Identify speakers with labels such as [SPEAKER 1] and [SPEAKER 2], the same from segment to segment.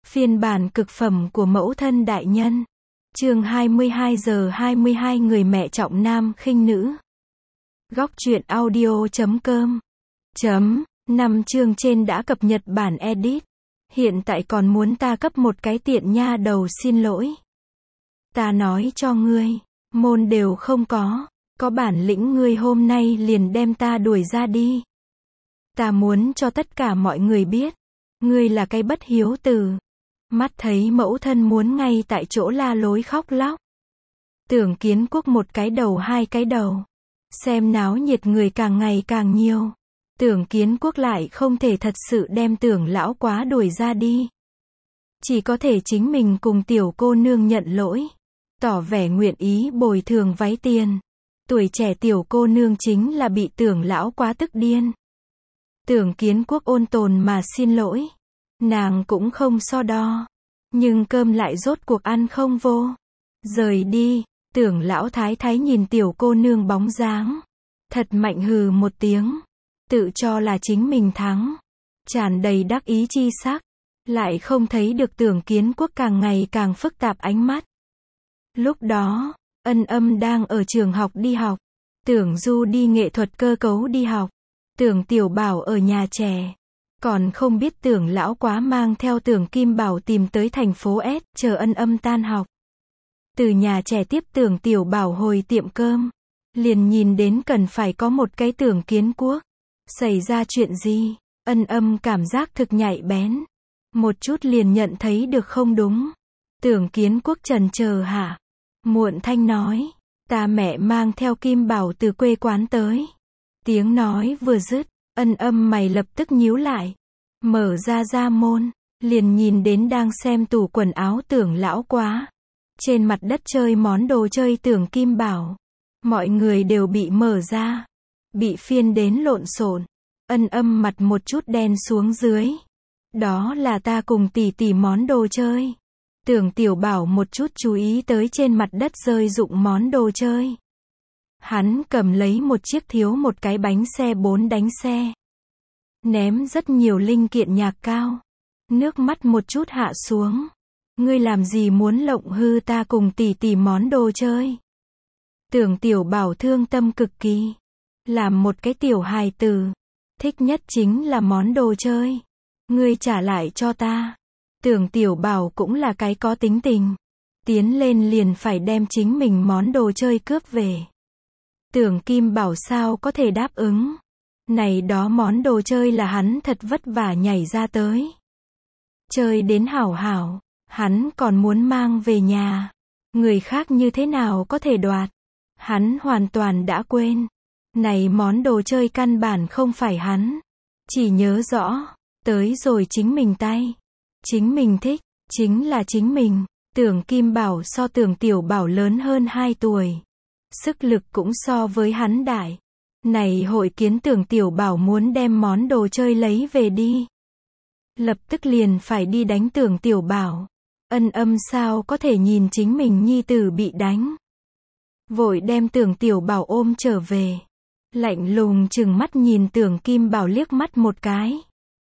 [SPEAKER 1] Phiên bản cực phẩm của mẫu thân đại nhân. Chương 22 giờ 22 người mẹ trọng nam khinh nữ. Góc truyện audio.com. 5 chương trên đã cập nhật bản edit. Hiện tại còn muốn ta cấp một cái tiện nha đầu xin lỗi. Ta nói cho ngươi, môn đều không có bản lĩnh ngươi hôm nay liền đem ta đuổi ra đi. Ta muốn cho tất cả mọi người biết, ngươi là cái bất hiếu tử. Mắt thấy mẫu thân muốn ngay tại chỗ la lối khóc lóc. Tưởng Kiến Quốc một cái đầu hai cái đầu. Xem náo nhiệt người càng ngày càng nhiều. Tưởng Kiến Quốc lại không thể thật sự đem Tưởng lão quá đuổi ra đi. Chỉ có thể chính mình cùng tiểu cô nương nhận lỗi. Tỏ vẻ nguyện ý bồi thường váy tiền. Tuổi trẻ tiểu cô nương chính là bị Tưởng lão quá tức điên. Tưởng Kiến Quốc ôn tồn mà xin lỗi. Nàng cũng không so đo. Nhưng cơm lại rốt cuộc ăn không vô. Rời đi, Tưởng lão thái thái nhìn tiểu cô nương bóng dáng. Thật mạnh hừ một tiếng. Tự cho là chính mình thắng. Tràn đầy đắc ý chi sắc. Lại không thấy được Tưởng Kiến Quốc càng ngày càng phức tạp ánh mắt. Lúc đó, Ân Âm đang ở trường học đi học. Tưởng Du đi nghệ thuật cơ cấu đi học. Tưởng Tiểu Bảo ở nhà trẻ. Còn không biết Tưởng lão quá mang theo Tưởng Kim Bảo tìm tới thành phố S, chờ Ân Âm tan học. Từ nhà trẻ tiếp Tưởng Tiểu Bảo hồi tiệm cơm. Liền nhìn đến cần phải có một cái Tưởng Kiến Quốc. Xảy ra chuyện gì? Ân Âm cảm giác thực nhạy bén. Một chút liền nhận thấy được không đúng. Tưởng Kiến Quốc chần chờ hả? Muộn thanh nói. Ta mẹ mang theo Kim Bảo từ quê quán tới. Tiếng nói vừa dứt. Ân Âm mày lập tức nhíu lại. Mở ra môn. Liền nhìn đến đang xem tủ quần áo Tưởng lão quá. Trên mặt đất chơi món đồ chơi Tưởng Kim Bảo. Mọi người đều bị mở ra. Bị phiên đến lộn xộn. Ân Âm mặt một chút đen xuống dưới. Đó là ta cùng tỷ tỷ món đồ chơi. Tưởng Tiểu Bảo một chút chú ý tới trên mặt đất rơi rụng món đồ chơi. Hắn cầm lấy một chiếc thiếu một cái bánh xe 4 đánh xe. Ném rất nhiều linh kiện nhạc cao. Nước mắt một chút hạ xuống. Ngươi làm gì muốn lộng hư ta cùng tỷ tỷ món đồ chơi? Tưởng Tiểu Bảo thương tâm cực kỳ. Làm một cái tiểu hài tử. Thích nhất chính là món đồ chơi. Ngươi trả lại cho ta. Tưởng Tiểu Bảo cũng là cái có tính tình. Tiến lên liền phải đem chính mình món đồ chơi cướp về. Tưởng Kim Bảo sao có thể đáp ứng. Này đó món đồ chơi là hắn thật vất vả nhảy ra tới. Chơi đến hảo hảo. Hắn còn muốn mang về nhà. Người khác như thế nào có thể đoạt. Hắn hoàn toàn đã quên. Này món đồ chơi căn bản không phải hắn. Chỉ nhớ rõ. Tới rồi chính mình tay. Chính mình thích. Chính là chính mình. Tưởng Kim Bảo so Tưởng Tiểu Bảo lớn hơn 2 tuổi. Sức lực cũng so với hắn đại. Này hội kiến Tưởng Tiểu Bảo muốn đem món đồ chơi lấy về đi. Lập tức liền phải đi đánh Tưởng Tiểu Bảo. Ân Âm sao có thể nhìn chính mình nhi tử bị đánh. Vội đem Tưởng Tiểu Bảo ôm trở về. Lạnh lùng chừng mắt nhìn Tưởng Kim Bảo liếc mắt một cái.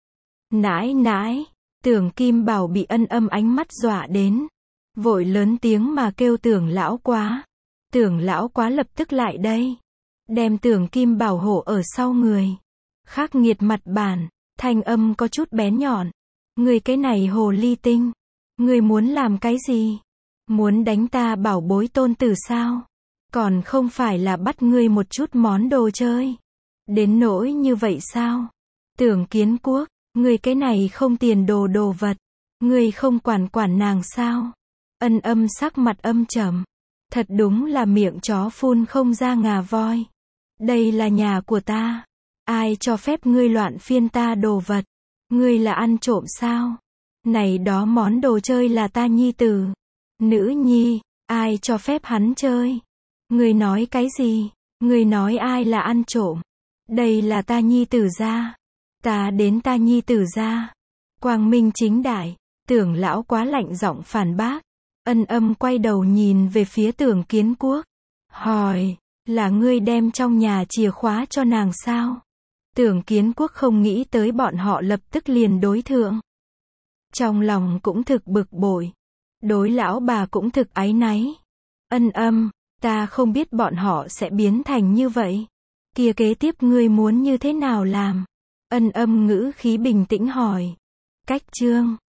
[SPEAKER 1] Nãi. Tưởng Kim Bảo bị Ân Âm ánh mắt dọa đến. Vội lớn tiếng mà kêu Tưởng lão quá. Tưởng lão quá lập tức lại đây. Đem Tưởng Kim Bảo hộ ở sau người. Khắc nghiệt mặt bản. Thanh âm có chút bén nhọn. Người cái này hồ ly tinh. Người muốn làm cái gì? Muốn đánh ta bảo bối tôn tử sao? Còn không phải là bắt ngươi một chút món đồ chơi. Đến nỗi như vậy sao? Tưởng Kiến Quốc. Người cái này không tiền đồ vật. Người không quản nàng sao? Ân Âm sắc mặt âm trầm. Thật đúng là miệng chó phun không ra ngà voi. Đây là nhà của ta. Ai cho phép ngươi loạn phiên ta đồ vật? Ngươi là ăn trộm sao? Này đó món đồ chơi là ta nhi tử. Nữ nhi, ai cho phép hắn chơi? Ngươi nói cái gì? Ngươi nói ai là ăn trộm? Đây là ta nhi tử gia. Ta đến ta nhi tử gia. Quang minh chính đại. Tưởng lão quá lạnh giọng phản bác. Ân Âm quay đầu nhìn về phía Tưởng Kiến Quốc. Hỏi, là ngươi đem trong nhà chìa khóa cho nàng sao? Tưởng Kiến Quốc không nghĩ tới bọn họ lập tức liền đối thượng. Trong lòng cũng thực bực bội. Đối lão bà cũng thực áy náy. Ân Âm, ta không biết bọn họ sẽ biến thành như vậy. Kia kế tiếp ngươi muốn như thế nào làm? Ân Âm ngữ khí bình tĩnh hỏi. Cách Trương